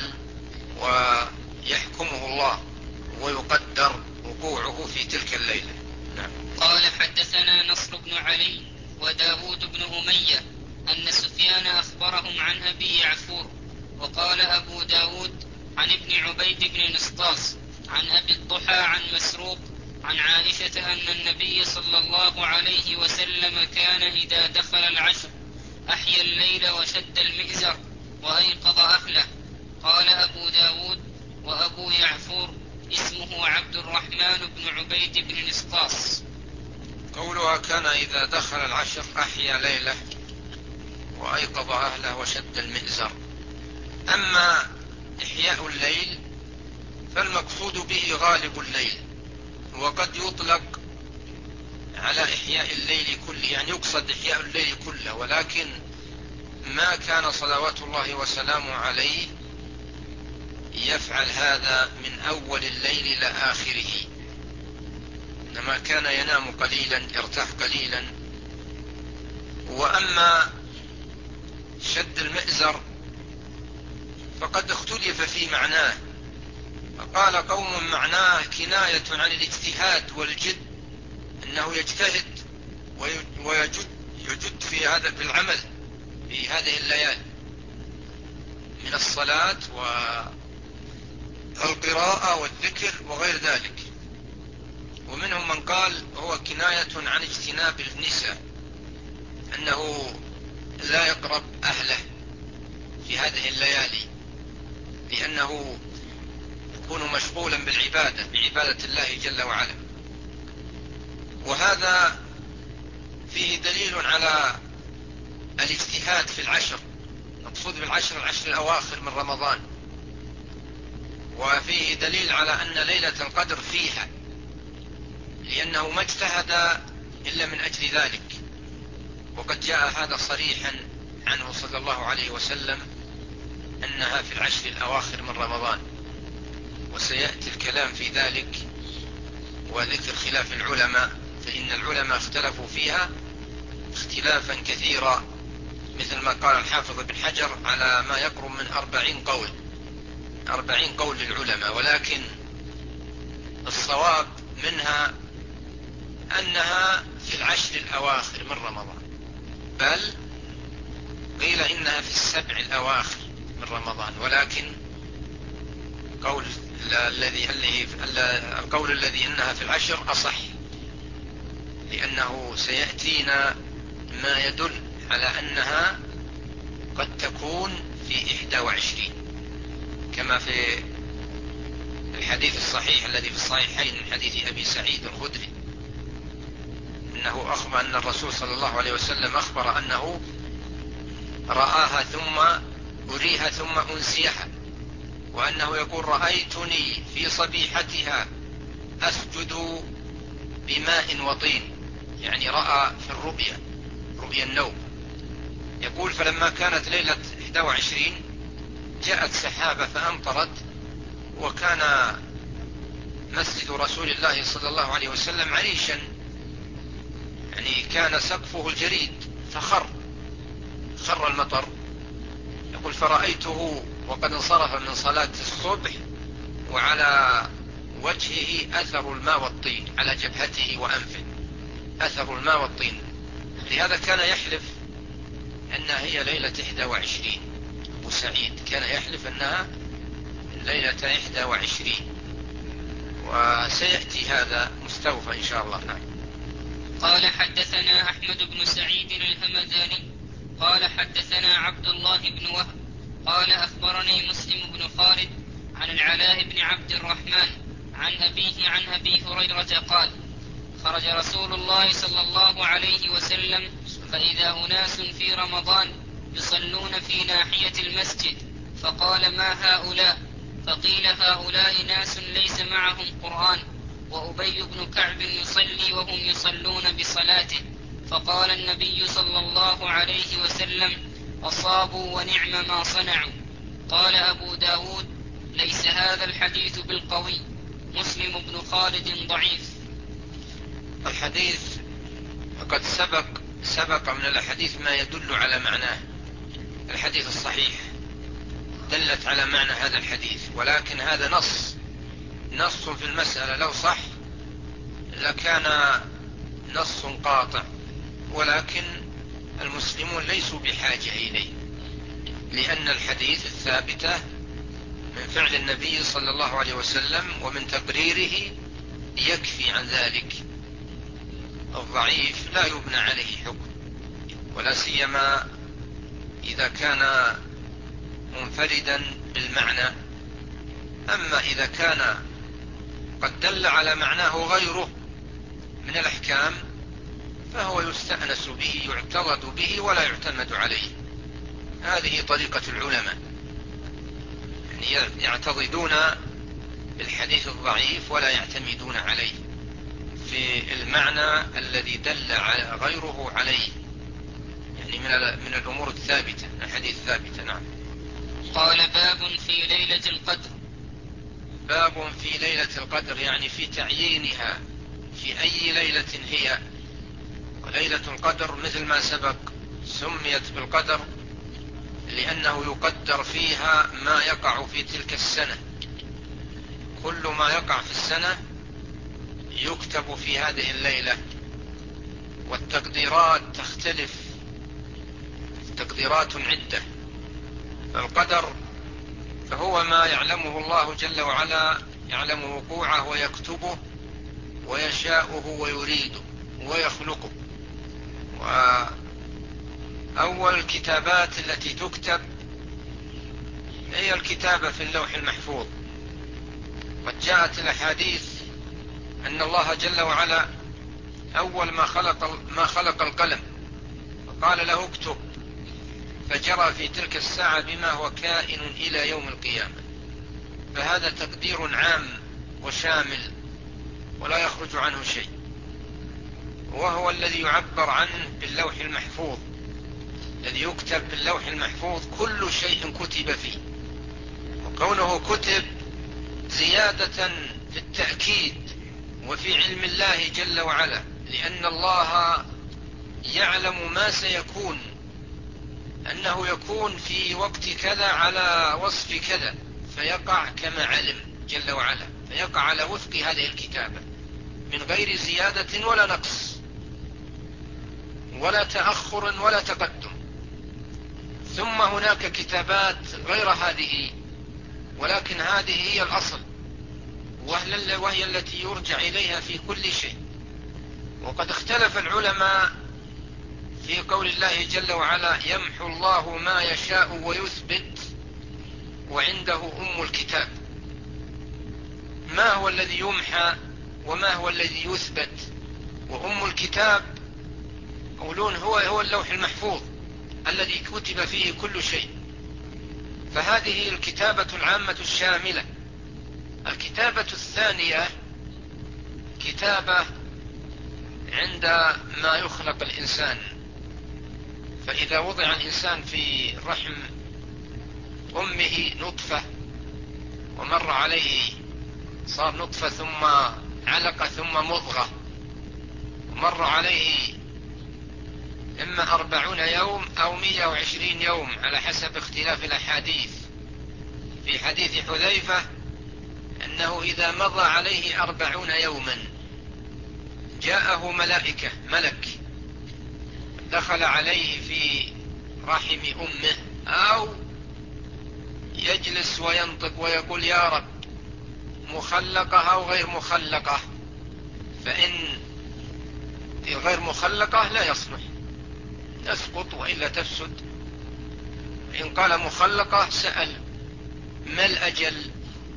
ويحكمه الله ويقدر وقوعه في تلك الليلة. نعم. قال: حدثنا نصر بن علي وداود بن أمية أن سفيان أخبرهم عن أبي يعفور. وقال أبو داود عن ابن عبيد بن نسطاس عن أبي الضحى عن مسروق عن عائشة أن النبي صلى الله عليه وسلم كان إذا دخل العشر أحيا الليل وشد المئزر وأيقظ أهله. قال أبو داود: وأبو يعفور اسمه عبد الرحمن بن عبيد بن نسطاس. قولها كان إذا دخل العشر أحيا ليلة وأيقظ أهله وشد المئزر. أما إحياء الليل فالمقصود به غالب الليل، وقد يطلق على إحياء الليل كله، يعني يقصد إحياء الليل كله، ولكن ما كان صلوات الله وسلامه عليه يفعل هذا من أول الليل إلى آخره، إنما كان ينام قليلا يرتاح قليلا. وأما شد المئزر فقد اختلف في معناه، فقال قوم معناه كناية عن الاجتهاد والجد، أنه يجتهد ويجد يجد في هذا في العمل في هذه الليالي من الصلاة والقراءة والذكر وغير ذلك. ومنهم من قال هو كناية عن اجتناب النساء، أنه لا يقرب أهله في هذه الليالي، لأنه يكون مشغولا بالعبادة بعبادة الله جل وعلا. وهذا فيه دليل على الاجتهاد في العشر، مقصود بالعشر العشر الأواخر من رمضان، وفيه دليل على أن ليلة القدر فيها، لأنه ما اجتهد إلا من أجل ذلك، وقد جاء هذا صريحا عنه صلى الله عليه وسلم أنها في العشر الأواخر من رمضان. وسيأتي الكلام في ذلك وذكر خلاف العلماء، فإن العلماء اختلفوا فيها اختلافا كثيرا، مثل ما قال الحافظ بن حجر على ما يقرب من أربعين قول أربعين قول للعلماء، ولكن الصواب منها أنها في العشر الأواخر من رمضان، بل قيل إنها في السبع الأواخر من رمضان، ولكن قول الذي القول الذي إنها في العشر أصح، لأنه سيأتينا ما يدل على أنها قد تكون في إحدى وعشرين، كما في الحديث الصحيح الذي في الصحيحين من حديث أبي سعيد الخدري، أنه أخبر أن الرسول صلى الله عليه وسلم أخبر أنه رآها ثم أريها ثم أنسيها، وأنه يقول رأيتني في صبيحتها أسجد بماء وطين، يعني رأى في الرؤيا رؤيا النوم. يقول فلما كانت ليلة إحدى وعشرين جاءت سحابة فأمطرت، وكان مسجد رسول الله صلى الله عليه وسلم عريشا، يعني كان سقفه الجريد فخر خر المطر. يقول فرأيته وقد انصرف من صلاة الصبح وعلى وجهه أثر الماء والطين، على جبهته وأنفه أثر الماء والطين. لهذا كان يحلف أنها هي ليلة إحدى وعشرين. أبو سعيد كان يحلف أنها ليلة إحدى وعشرين، وسيأتي هذا مستوفى إن شاء الله. نعم. قال حدثنا أحمد بن سعيد الهمداني قال حدثنا عبد الله بن وهب قال أخبرني مسلم بن خالد عن العلاء بن عبد الرحمن عن أبيه عن أبي هريرة قال خرج رسول الله صلى الله عليه وسلم فإذا أناس في رمضان يصلون في ناحية المسجد، فقال ما هؤلاء؟ فقيل هؤلاء ناس ليس معهم قرآن، وأبي بن كعب يصلي وهم يصلون بصلاته. فقال النبي صلى الله عليه وسلم أصابوا ونعم ما صنعوا. قال أبو داود ليس هذا الحديث بالقوي، مسلم بن خالد ضعيف. الحديث قد سبق سبق من الحديث ما يدل على معناه. الحديث الصحيح دلت على معنى هذا الحديث، ولكن هذا نص نص في المسألة، لو صح لكان نص قاطع، ولكن المسلمون ليسوا بحاجة إليه، لأن الحديث الثابتة من فعل النبي صلى الله عليه وسلم ومن تقريره يكفي عن ذلك. الضعيف لا يبنى عليه حكم، ولا سيما إذا كان منفردا بالمعنى. أما إذا كان قد دل على معناه غيره من الأحكام فهو يستأنس به، يعترض به ولا يعتمد عليه. هذه طريقة العلماء، يعني يعتضدون بالحديث الضعيف ولا يعتمدون عليه في المعنى الذي دل على غيره عليه، يعني من من الأمور الثابتة، الحديث ثابتة. نعم. قال باب في ليلة القدر. باب في ليلة القدر، يعني في تعيينها، في أي ليلة هي. وليلة القدر مثل ما سبق سميت بالقدر لأنه يقدر فيها ما يقع في تلك السنة، كل ما يقع في السنة يكتب في هذه الليلة، والتقديرات تختلف، تقديرات عدة. فالقدر فهو ما يعلمه الله جل وعلا، يعلم وقوعه ويكتبه ويشاءه ويريده ويخلقه. وأول الكتابات التي تكتب هي الكتابة في اللوح المحفوظ. قد جاءت الأحاديث أن الله جل وعلا أول ما خلق ما خلق القلم وقال له اكتب، فجرى في تلك الساعة بما هو كائن إلى يوم القيامة. فهذا تقدير عام وشامل ولا يخرج عنه شيء، وهو الذي يعبر عنه باللوح المحفوظ، الذي يكتب باللوح المحفوظ كل شيء كتب فيه. وكونه كتب زيادة في التأكيد وفي علم الله جل وعلا، لأن الله يعلم ما سيكون، أنه يكون في وقت كذا على وصف كذا، فيقع كما علم جل وعلا، فيقع على وفق هذه الكتابة من غير زيادة ولا نقص ولا تأخر ولا تقدم. ثم هناك كتابات غير هذه، ولكن هذه هي الأصل، وهي التي يرجع إليها في كل شيء. وقد اختلف العلماء في قول الله جل وعلا يمحو الله ما يشاء ويثبت وعنده أم الكتاب. ما هو الذي يمحى وما هو الذي يثبت؟ وأم الكتاب يقولون هو هو اللوح المحفوظ الذي كتب فيه كل شيء، فهذه الكتابة العامة الشاملة. الكتابة الثانية كتابة عند ما يخلق الإنسان، فإذا وضع الإنسان في رحم أمه نطفة ومر عليه صار نطفة ثم علقة ثم مضغة، ومر عليه إما أربعون يوم أو مئة وعشرين يوم على حسب اختلاف الأحاديث. في حديث حذيفة أنه إذا مضى عليه أربعون يوما جاءه ملائكة ملك دخل عليه في رحم أمه، أو يجلس وينطق ويقول يا رب مخلقة أو غير مخلقة، فإن غير مخلقة لا يصلح تسقط وإلا تفسد. إن قال مخلقة سأل ما الأجل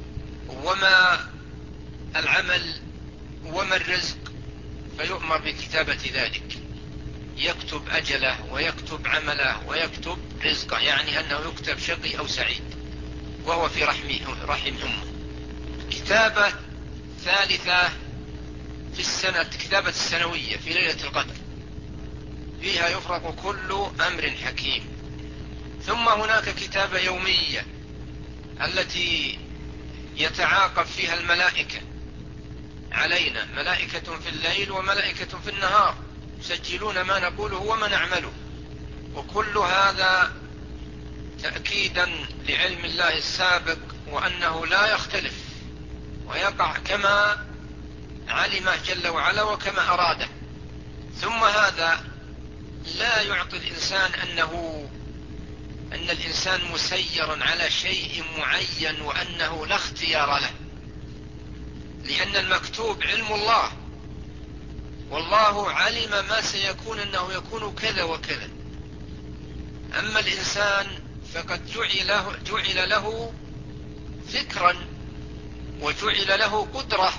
وما العمل وما الرزق، فيؤمر بكتابة ذلك، يكتب أجله ويكتب عمله ويكتب رزقه، يعني أنه يكتب شقي أو سعيد وهو في رحم رحم أمه. كتابة ثالثة في السنة، كتابة السنوية في ليلة القدر، فيها يفرق كل أمر حكيم. ثم هناك كتابة يومية التي يتعاقب فيها الملائكة علينا، ملائكة في الليل وملائكة في النهار، يسجلون ما نقوله وما نعمله. وكل هذا تأكيدا لعلم الله السابق وأنه لا يختلف ويقع كما علمه جل وعلا وكما أراده. ثم هذا لا يعطي الإنسان أنه أن الإنسان مسير على شيء معين وأنه لا اختيار له، لأن المكتوب علم الله، والله علم ما سيكون أنه يكون كذا وكذا. أما الإنسان فقد جعل له, جعل له فكرا وجعل له قدرة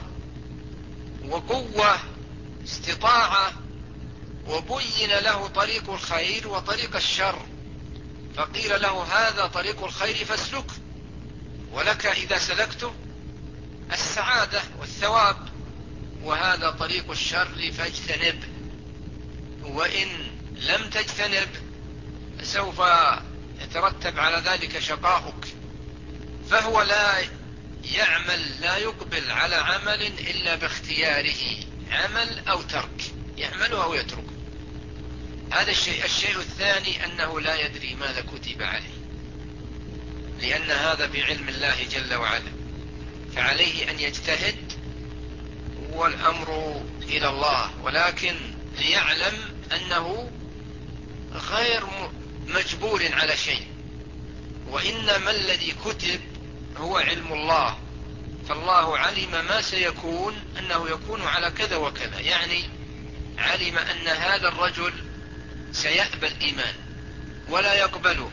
وقوة استطاعة، وبين له طريق الخير وطريق الشر، فقيل له هذا طريق الخير فاسلكه، ولك إذا سلكته السعادة والثواب، وهذا طريق الشر فاجتنب، وإن لم تجتنب سوف يترتب على ذلك شقاؤك. فهو لا يعمل لا يقبل على عمل إلا باختياره، عمل أو ترك، يعمله أو يتركه. هذا الشيء. الشيء الثاني أنه لا يدري ماذا كتب عليه، لأن هذا بعلم الله جل وعلا، فعليه أن يجتهد والأمر إلى الله، ولكن ليعلم أنه غير مجبور على شيء، وإنما الذي كتب هو علم الله. فالله علم ما سيكون أنه يكون على كذا وكذا، يعني علم أن هذا الرجل سيقبل الإيمان ولا يقبله،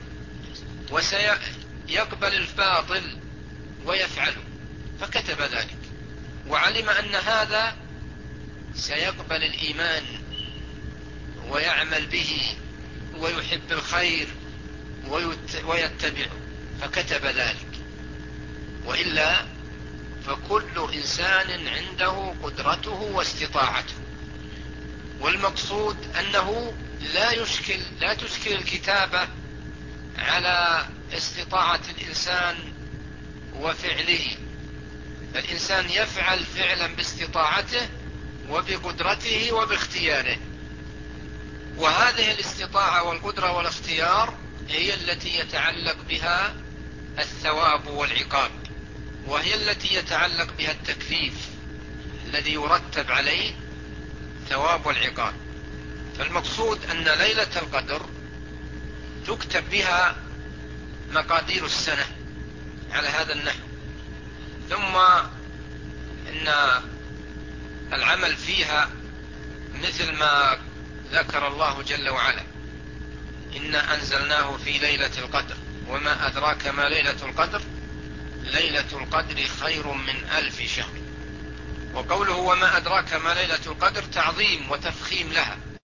وسيقبل الباطل ويفعله، فكتب ذلك. وعلم أن هذا سيقبل الإيمان ويعمل به ويحب الخير ويتبعه، فكتب ذلك. وإلا فكل إنسان عنده قدرته واستطاعته. والمقصود أنه لا يشكل لا تشكل الكتابة على استطاعة الإنسان وفعله، فالإنسان يفعل فعلا باستطاعته وبقدرته وباختياره، وهذه الاستطاعة والقدرة والاختيار هي التي يتعلق بها الثواب والعقاب، وهي التي يتعلق بها التكليف الذي يرتب عليه ثواب والعقاب. فالمقصود أن ليلة القدر تكتب بها مقادير السنة على هذا النحو، ثم إن العمل فيها مثل ما ذكر الله جل وعلا: إنا أنزلناه في ليلة القدر وما أدراك ما ليلة القدر ليلة القدر خير من ألف شهر. وقوله وما أدراك ما ليلة القدر تعظيم وتفخيم لها،